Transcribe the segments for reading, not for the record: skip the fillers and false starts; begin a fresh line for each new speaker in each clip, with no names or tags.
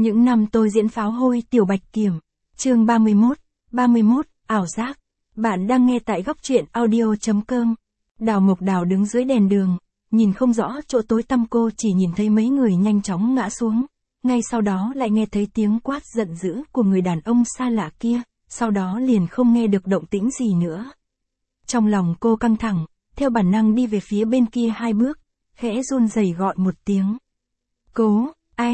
Những năm tôi diễn pháo hôi Tiểu Bạch Kiểm. Chương 31, ảo giác. Bạn đang nghe tại góc truyện audio.com. Đào Mộc Đào đứng dưới đèn đường, nhìn không rõ chỗ tối tăm, cô chỉ nhìn thấy mấy người nhanh chóng ngã xuống. Ngay sau đó lại nghe thấy tiếng quát giận dữ của người đàn ông xa lạ kia, sau đó liền không nghe được động tĩnh gì nữa. Trong lòng cô căng thẳng, theo bản năng đi về phía bên kia 2 bước, khẽ run rẩy gọi một tiếng. Cố,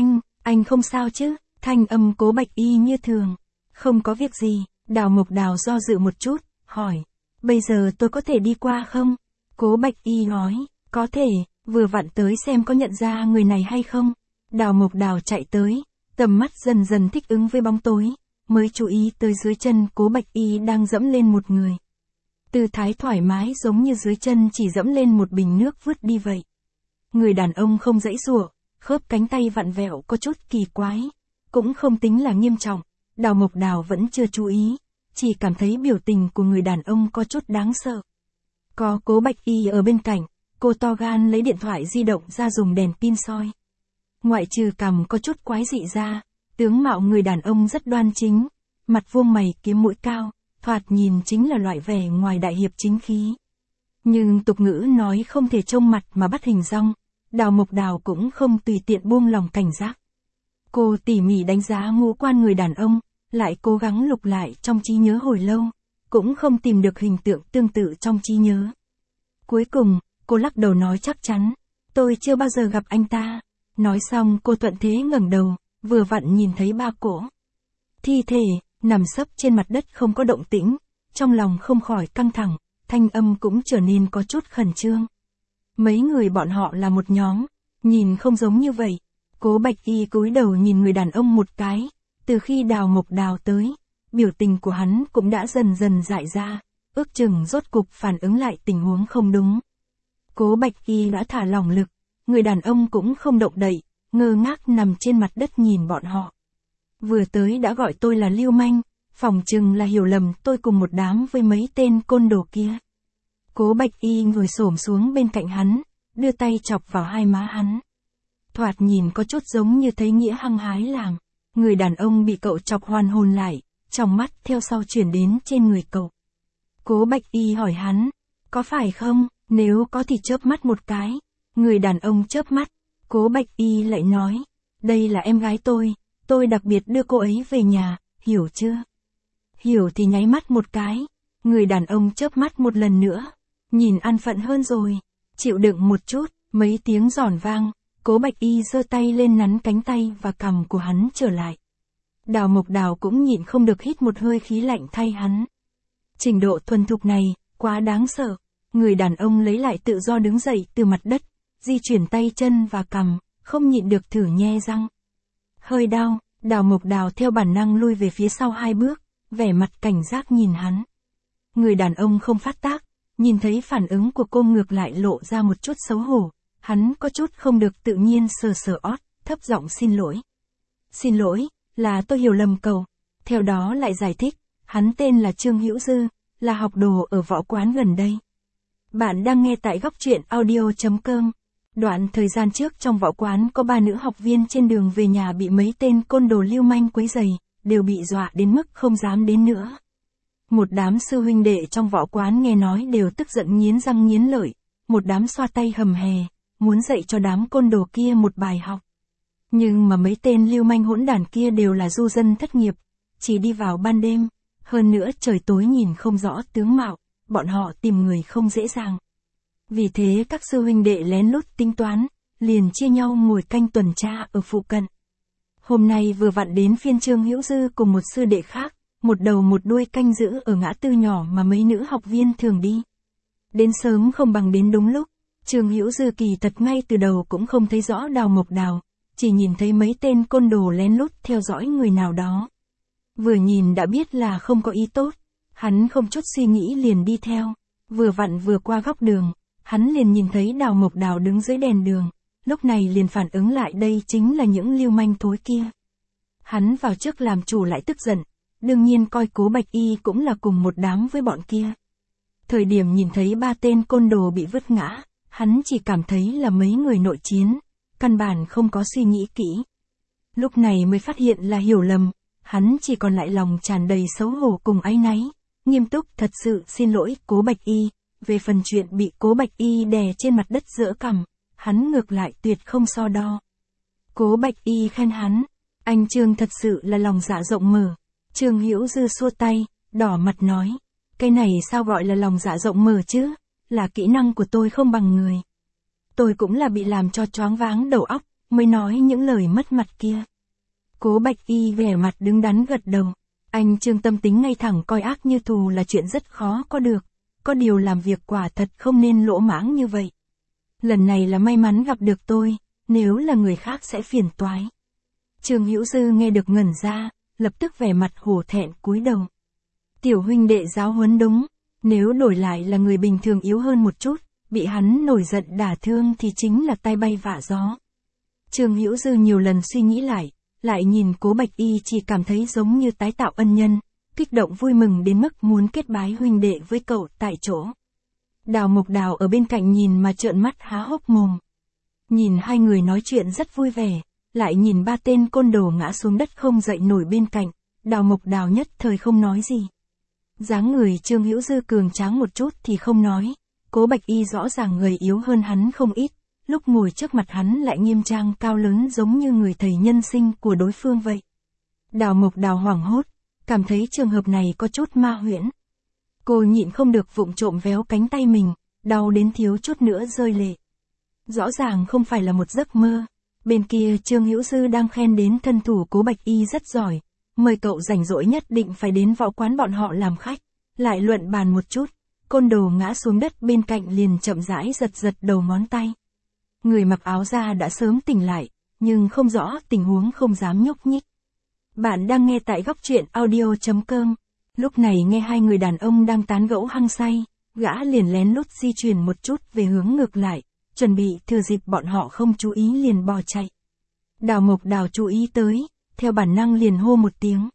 anh không sao chứ? Thanh âm Cố Bạch Y như thường. Không có việc gì. Đào Mộc Đào do dự một chút, hỏi. Bây giờ tôi có thể đi qua không? Cố Bạch Y nói, có thể, vừa vặn tới xem có nhận ra người này hay không. Đào Mộc Đào chạy tới, tầm mắt dần dần thích ứng với bóng tối, mới chú ý tới dưới chân Cố Bạch Y đang dẫm lên một người. Tư thái thoải mái giống như dưới chân chỉ dẫm lên một bình nước vứt đi vậy. Người đàn ông không giãy giụa, khớp cánh tay vặn vẹo có chút kỳ quái, cũng không tính là nghiêm trọng. Đào Mộc Đào vẫn chưa chú ý, chỉ cảm thấy biểu tình của người đàn ông có chút đáng sợ. Có Cố Bạch Y ở bên cạnh, cô to gan lấy điện thoại di động ra dùng đèn pin soi. Ngoại trừ cằm có chút quái dị ra, tướng mạo người đàn ông rất đoan chính, mặt vuông mày kiếm mũi cao, thoạt nhìn chính là loại vẻ ngoài đại hiệp chính khí. Nhưng tục ngữ nói không thể trông mặt mà bắt hình dong, Đào Mộc Đào cũng không tùy tiện buông lòng cảnh giác. Cô tỉ mỉ đánh giá ngũ quan người đàn ông, lại cố gắng lục lại trong trí nhớ hồi lâu, cũng không tìm được hình tượng tương tự trong trí nhớ. Cuối cùng, cô lắc đầu nói chắc chắn, tôi chưa bao giờ gặp anh ta. Nói xong cô thuận thế ngẩng đầu, vừa vặn nhìn thấy 3 cỗ thi thể, nằm sấp trên mặt đất không có động tĩnh, trong lòng không khỏi căng thẳng, thanh âm cũng trở nên có chút khẩn trương. Mấy người bọn họ là một nhóm, nhìn không giống như vậy. Cố Bạch Y cúi đầu nhìn người đàn ông một cái, từ khi Đào Mộc Đào tới, biểu tình của hắn cũng đã dần dần dại ra, ước chừng rốt cục phản ứng lại tình huống không đúng. Cố Bạch Y đã thả lỏng lực, người đàn ông cũng không động đậy, ngơ ngác nằm trên mặt đất nhìn bọn họ. Vừa tới đã gọi tôi là lưu manh, phỏng chừng là hiểu lầm tôi cùng một đám với mấy tên côn đồ kia. Cố Bạch Y ngồi xổm xuống bên cạnh hắn, đưa tay chọc vào hai má hắn. Thoạt nhìn có chút giống như thấy nghĩa hăng hái làm. Người đàn ông bị cậu chọc hoàn hồn lại, trong mắt theo sau chuyển đến trên người cậu. Cố Bạch Y hỏi hắn, có phải không? Nếu có thì chớp mắt một cái. Người đàn ông chớp mắt, Cố Bạch Y lại nói, đây là em gái tôi đặc biệt đưa cô ấy về nhà, hiểu chưa? Hiểu thì nháy mắt một cái. Người đàn ông chớp mắt một lần nữa, nhìn an phận hơn rồi, chịu đựng một chút. Mấy tiếng giòn vang, Cố Bạch Y giơ tay lên nắn cánh tay và cằm của hắn trở lại. Đào Mộc Đào cũng nhịn không được hít một hơi khí lạnh thay hắn. Trình độ thuần thục này, quá đáng sợ. Người đàn ông lấy lại tự do đứng dậy từ mặt đất, di chuyển tay chân và cằm, không nhịn được thử nhe răng. Hơi đau, Đào Mộc Đào theo bản năng lui về phía sau 2 bước, vẻ mặt cảnh giác nhìn hắn. Người đàn ông không phát tác, nhìn thấy phản ứng của cô ngược lại lộ ra một chút xấu hổ. Hắn có chút không được tự nhiên sờ sờ ót, thấp giọng xin lỗi. Xin lỗi, là tôi hiểu lầm cậu. Theo đó lại giải thích, hắn tên là Trương Hữu Dư, là học đồ ở võ quán gần đây. Bạn đang nghe tại góc truyện audio.com. Đoạn thời gian trước trong võ quán có 3 nữ học viên trên đường về nhà bị mấy tên côn đồ lưu manh quấy rầy, đều bị dọa đến mức không dám đến nữa. Một đám sư huynh đệ trong võ quán nghe nói đều tức giận nghiến răng nghiến lợi, một đám xoa tay hầm hè, muốn dạy cho đám côn đồ kia một bài học. Nhưng mà mấy tên lưu manh hỗn đản kia đều là du dân thất nghiệp, chỉ đi vào ban đêm, hơn nữa trời tối nhìn không rõ tướng mạo, bọn họ tìm người không dễ dàng. Vì thế các sư huynh đệ lén lút tính toán, liền chia nhau ngồi canh tuần tra ở phụ cận. Hôm nay vừa vặn đến phiên Trương Hữu Dư cùng một sư đệ khác, một đầu một đuôi canh giữ ở ngã tư nhỏ mà mấy nữ học viên thường đi. Đến sớm không bằng đến đúng lúc. Trương Hữu Dư kỳ thật ngay từ đầu cũng không thấy rõ Đào Mộc Đào, chỉ nhìn thấy mấy tên côn đồ lén lút theo dõi người nào đó. Vừa nhìn đã biết là không có ý tốt, hắn không chút suy nghĩ liền đi theo, vừa vặn vừa qua góc đường, hắn liền nhìn thấy Đào Mộc Đào đứng dưới đèn đường, lúc này liền phản ứng lại đây chính là những lưu manh thối kia. Hắn vào trước làm chủ lại tức giận, đương nhiên coi Cố Bạch Y cũng là cùng một đám với bọn kia. Thời điểm nhìn thấy 3 tên côn đồ bị vứt ngã, hắn chỉ cảm thấy là mấy người nội chiến, căn bản không có suy nghĩ kỹ. Lúc này mới phát hiện là hiểu lầm, hắn chỉ còn lại lòng tràn đầy xấu hổ cùng áy náy, nghiêm túc thật sự xin lỗi Cố Bạch Y, về phần chuyện bị Cố Bạch Y đè trên mặt đất giở cằm, hắn ngược lại tuyệt không so đo. Cố Bạch Y khen hắn, anh Trương thật sự là lòng dạ rộng mở. Trương Hữu Dư xua tay, đỏ mặt nói, cái này sao gọi là lòng dạ rộng mở chứ, là kỹ năng của tôi không bằng người. Tôi cũng là bị làm cho choáng váng đầu óc, mới nói những lời mất mặt kia. Cố Bạch Y vẻ mặt đứng đắn gật đầu, anh Trương tâm tính ngay thẳng coi ác như thù là chuyện rất khó có được, có điều làm việc quả thật không nên lỗ mãng như vậy. Lần này là may mắn gặp được tôi, nếu là người khác sẽ phiền toái. Trương Hữu Dư nghe được ngẩn ra, lập tức vẻ mặt hổ thẹn cúi đầu. Tiểu huynh đệ giáo huấn đúng, nếu đổi lại là người bình thường yếu hơn một chút, bị hắn nổi giận đả thương thì chính là tai bay vạ gió. Trương Hữu Dư nhiều lần suy nghĩ lại nhìn Cố Bạch Y chỉ cảm thấy giống như tái tạo ân nhân, kích động vui mừng đến mức muốn kết bái huynh đệ với cậu tại chỗ. Đào Mộc Đào ở bên cạnh nhìn mà trợn mắt há hốc mồm. Nhìn hai người nói chuyện rất vui vẻ, lại nhìn ba tên côn đồ ngã xuống đất không dậy nổi bên cạnh, Đào Mộc Đào nhất thời không nói gì. Dáng người Trương Hữu Dư cường tráng một chút thì không nói, Cố Bạch Y rõ ràng người yếu hơn hắn không ít, lúc ngồi trước mặt hắn lại nghiêm trang cao lớn giống như người thầy nhân sinh của đối phương vậy. Đào Mộc Đào hoảng hốt, cảm thấy trường hợp này có chút ma huyễn. Cô nhịn không được vụng trộm véo cánh tay mình, đau đến thiếu chút nữa rơi lệ. Rõ ràng không phải là một giấc mơ. Bên kia Trương Hữu Dư đang khen đến thân thủ Cố Bạch Y rất giỏi, mời cậu rảnh rỗi nhất định phải đến võ quán bọn họ làm khách, lại luận bàn một chút. Côn đồ ngã xuống đất bên cạnh liền chậm rãi giật đầu ngón tay. Người mặc áo da đã sớm tỉnh lại, nhưng không rõ tình huống không dám nhúc nhích. Bạn đang nghe tại góc truyện audio.com. Lúc này nghe hai người đàn ông đang tán gẫu hăng say, gã liền lén lút di chuyển một chút về hướng ngược lại, chuẩn bị thừa dịp bọn họ không chú ý liền bỏ chạy. Đào Mộc Đào chú ý tới, theo bản năng liền hô một tiếng.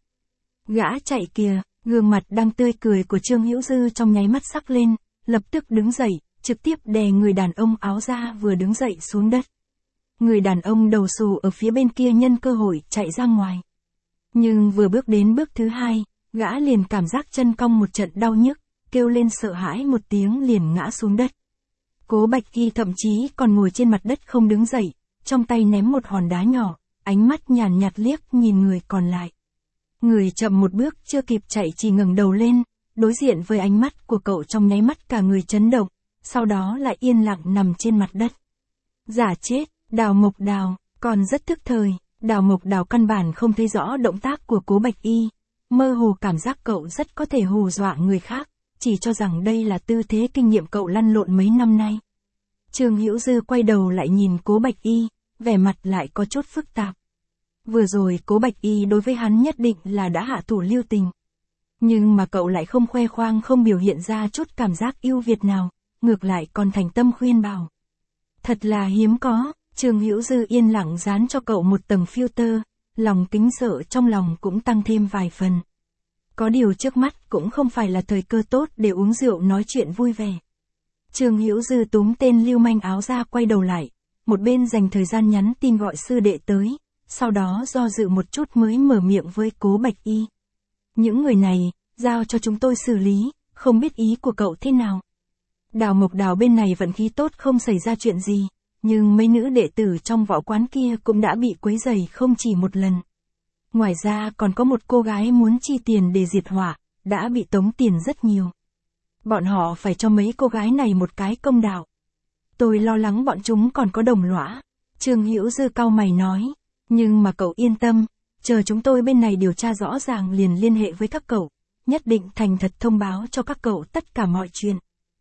Gã chạy kìa, gương mặt đang tươi cười của Trương Hữu Dư trong nháy mắt sắc lên, lập tức đứng dậy, trực tiếp đè người đàn ông áo da vừa đứng dậy xuống đất. Người đàn ông đầu xù ở phía bên kia nhân cơ hội chạy ra ngoài. Nhưng vừa bước đến bước thứ hai, gã liền cảm giác chân cong một trận đau nhức, kêu lên sợ hãi một tiếng liền ngã xuống đất. Cố Bạch Y thậm chí còn ngồi trên mặt đất không đứng dậy, trong tay ném một hòn đá nhỏ, ánh mắt nhàn nhạt liếc nhìn người còn lại. Người chậm một bước chưa kịp chạy chỉ ngẩng đầu lên, đối diện với ánh mắt của cậu trong nháy mắt cả người chấn động, sau đó lại yên lặng nằm trên mặt đất. Giả chết, Đào Mộc Đào, còn rất thức thời, Đào Mộc Đào căn bản không thấy rõ động tác của Cố Bạch Y, mơ hồ cảm giác cậu rất có thể hù dọa người khác, chỉ cho rằng đây là tư thế kinh nghiệm cậu lăn lộn mấy năm nay. Trương Hữu Dư quay đầu lại nhìn Cố Bạch Y, vẻ mặt lại có chút phức tạp. Vừa rồi Cố Bạch Y đối với hắn nhất định là đã hạ thủ lưu tình. Nhưng mà cậu lại không khoe khoang không biểu hiện ra chút cảm giác ưu việt nào, ngược lại còn thành tâm khuyên bảo. Thật là hiếm có, Trương Hữu Dư yên lặng dán cho cậu một tầng filter, lòng kính sợ trong lòng cũng tăng thêm vài phần. Có điều trước mắt cũng không phải là thời cơ tốt để uống rượu nói chuyện vui vẻ. Trương Hữu Dư túm tên lưu manh áo ra quay đầu lại, một bên dành thời gian nhắn tin gọi sư đệ tới, sau đó do dự một chút mới mở miệng với Cố Bạch Y. Những người này, giao cho chúng tôi xử lý, không biết ý của cậu thế nào. Đào Mộc Đào bên này vận khí tốt không xảy ra chuyện gì, nhưng mấy nữ đệ tử trong võ quán kia cũng đã bị quấy rầy không chỉ một lần. Ngoài ra còn có một cô gái muốn chi tiền để diệt hỏa, đã bị tống tiền rất nhiều. Bọn họ phải cho mấy cô gái này một cái công đạo. Tôi lo lắng bọn chúng còn có đồng lõa. Trương Hữu Dư cau mày nói, nhưng mà cậu yên tâm, chờ chúng tôi bên này điều tra rõ ràng liền liên hệ với các cậu, nhất định thành thật thông báo cho các cậu tất cả mọi chuyện.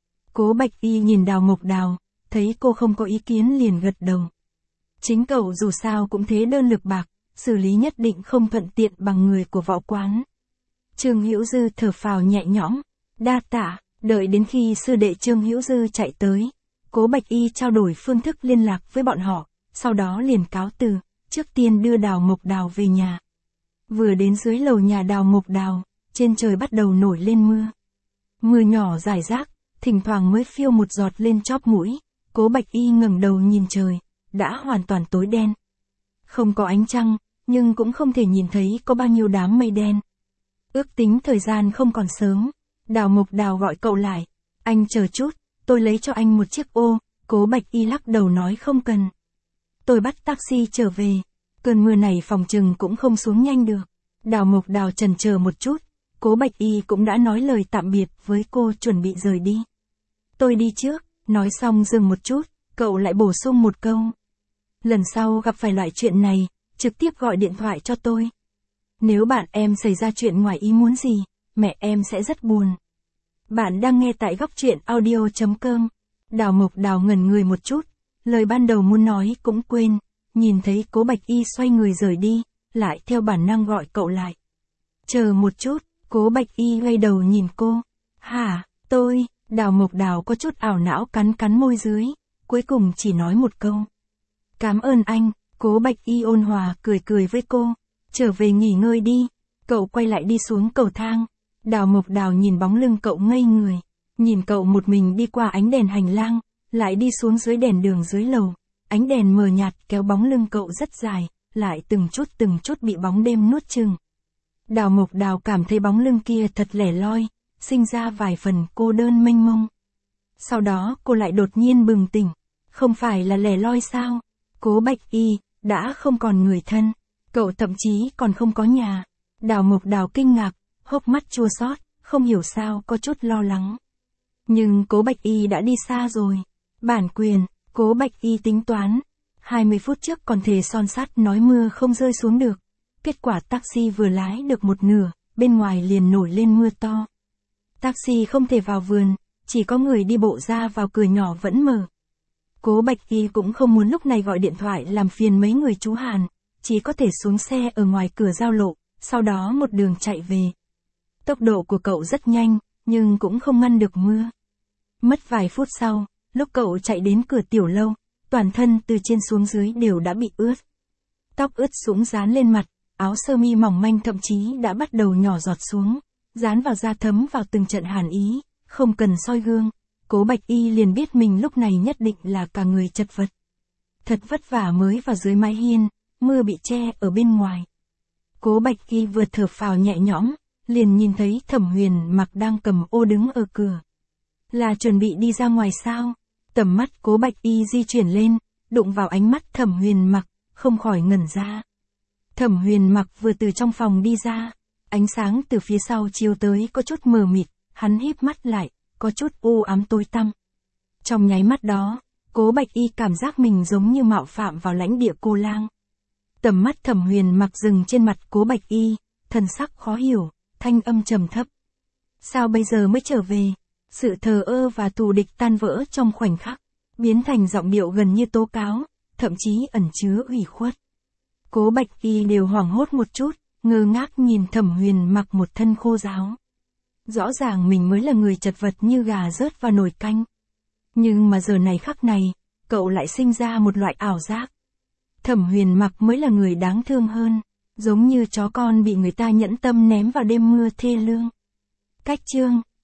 Cố Bạch Y nhìn Đào Mộc Đào, thấy cô không có ý kiến liền gật đầu. Chính cậu dù sao cũng thế đơn lực bạc, xử lý nhất định không thuận tiện bằng người của võ quán. Trương Hữu Dư thở phào nhẹ nhõm, đa tạ, đợi đến khi sư đệ Trương Hữu Dư chạy tới, Cố Bạch Y trao đổi phương thức liên lạc với bọn họ, sau đó liền cáo từ, trước tiên đưa Đào Mộc Đào về nhà. Vừa đến dưới lầu nhà Đào Mộc Đào, trên trời bắt đầu nổi lên mưa. Mưa nhỏ rải rác, thỉnh thoảng mới phiêu một giọt lên chóp mũi, Cố Bạch Y ngẩng đầu nhìn trời, đã hoàn toàn tối đen. Không có ánh trăng, nhưng cũng không thể nhìn thấy có bao nhiêu đám mây đen. Ước tính thời gian không còn sớm, Đào Mộc Đào gọi cậu lại. Anh chờ chút, tôi lấy cho anh một chiếc ô. Cố Bạch Y lắc đầu nói không cần. Tôi bắt taxi trở về. Cơn mưa này phòng chừng cũng không xuống nhanh được. Đào Mộc Đào chần chờ một chút. Cố Bạch Y cũng đã nói lời tạm biệt với cô, chuẩn bị rời đi. Tôi đi trước. Nói xong dừng một chút, cậu lại bổ sung một câu. Lần sau gặp phải loại chuyện này, trực tiếp gọi điện thoại cho tôi. Nếu bạn em xảy ra chuyện ngoài ý muốn gì, mẹ em sẽ rất buồn. Bạn đang nghe tại Góc Truyện Audio.com. Đào Mộc Đào ngẩn người một chút, lời ban đầu muốn nói cũng quên, nhìn thấy Cố Bạch Y xoay người rời đi, lại theo bản năng gọi cậu lại. Chờ một chút, Cố Bạch Y quay đầu nhìn cô. Hả, tôi, Đào Mộc Đào có chút ảo não cắn cắn môi dưới, cuối cùng chỉ nói một câu. Cảm ơn anh. Cố Bạch Y ôn hòa cười cười với cô. Trở về nghỉ ngơi đi. Cậu quay lại đi xuống cầu thang. Đào Mộc Đào nhìn bóng lưng cậu ngây người. Nhìn cậu một mình đi qua ánh đèn hành lang, lại đi xuống dưới đèn đường dưới lầu. Ánh đèn mờ nhạt kéo bóng lưng cậu rất dài, lại từng chút bị bóng đêm nuốt chửng. Đào Mộc Đào cảm thấy bóng lưng kia thật lẻ loi, sinh ra vài phần cô đơn mênh mông. Sau đó cô lại đột nhiên bừng tỉnh. Không phải là lẻ loi sao? Cố Bạch Y đã không còn người thân, cậu thậm chí còn không có nhà. Đào Mộc Đào kinh ngạc, hốc mắt chua xót, không hiểu sao có chút lo lắng. Nhưng Cố Bạch Y đã đi xa rồi. Bản quyền, Cố Bạch Y tính toán. 20 phút trước còn thề son sắt nói mưa không rơi xuống được. Kết quả taxi vừa lái được một nửa, bên ngoài liền nổi lên mưa to. Taxi không thể vào vườn, chỉ có người đi bộ ra vào cửa nhỏ vẫn mở. Cố Bạch Y cũng không muốn lúc này gọi điện thoại làm phiền mấy người chú Hàn, chỉ có thể xuống xe ở ngoài cửa giao lộ, sau đó một đường chạy về. Tốc độ của cậu rất nhanh, nhưng cũng không ngăn được mưa. Mất vài phút sau, lúc cậu chạy đến cửa tiểu lâu, toàn thân từ trên xuống dưới đều đã bị ướt. Tóc ướt sũng dán lên mặt, áo sơ mi mỏng manh thậm chí đã bắt đầu nhỏ giọt xuống, dán vào da thấm vào từng trận hàn ý, không cần soi gương. Cố Bạch Y liền biết mình lúc này nhất định là cả người chật vật. Thật vất vả mới vào dưới mái hiên, mưa bị che ở bên ngoài. Cố Bạch Y vừa thở phào nhẹ nhõm, liền nhìn thấy Thẩm Huyền Mặc đang cầm ô đứng ở cửa. Là chuẩn bị đi ra ngoài sao? Tầm mắt Cố Bạch Y di chuyển lên, đụng vào ánh mắt Thẩm Huyền Mặc, không khỏi ngẩn ra. Thẩm Huyền Mặc vừa từ trong phòng đi ra, ánh sáng từ phía sau chiếu tới có chút mờ mịt, hắn híp mắt lại, có chút u ám tối tăm. Trong nháy mắt đó, Cố Bạch Y cảm giác mình giống như mạo phạm vào lãnh địa cô lang. Tầm mắt Thẩm Huyền Mặc dừng trên mặt Cố Bạch Y, thần sắc khó hiểu, thanh âm trầm thấp. Sao bây giờ mới trở về? Sự thờ ơ và thù địch tan vỡ trong khoảnh khắc, biến thành giọng điệu gần như tố cáo, thậm chí ẩn chứa ủy khuất. Cố Bạch Y đều hoảng hốt một chút, ngơ ngác nhìn Thẩm Huyền Mặc một thân khô ráo. Rõ ràng mình mới là người chật vật như gà rớt vào nồi canh. Nhưng mà giờ này khắc này, cậu lại sinh ra một loại ảo giác. Thẩm Huyền Mặc mới là người đáng thương hơn, giống như chó con bị người ta nhẫn tâm ném vào đêm mưa thê lương. Cách chương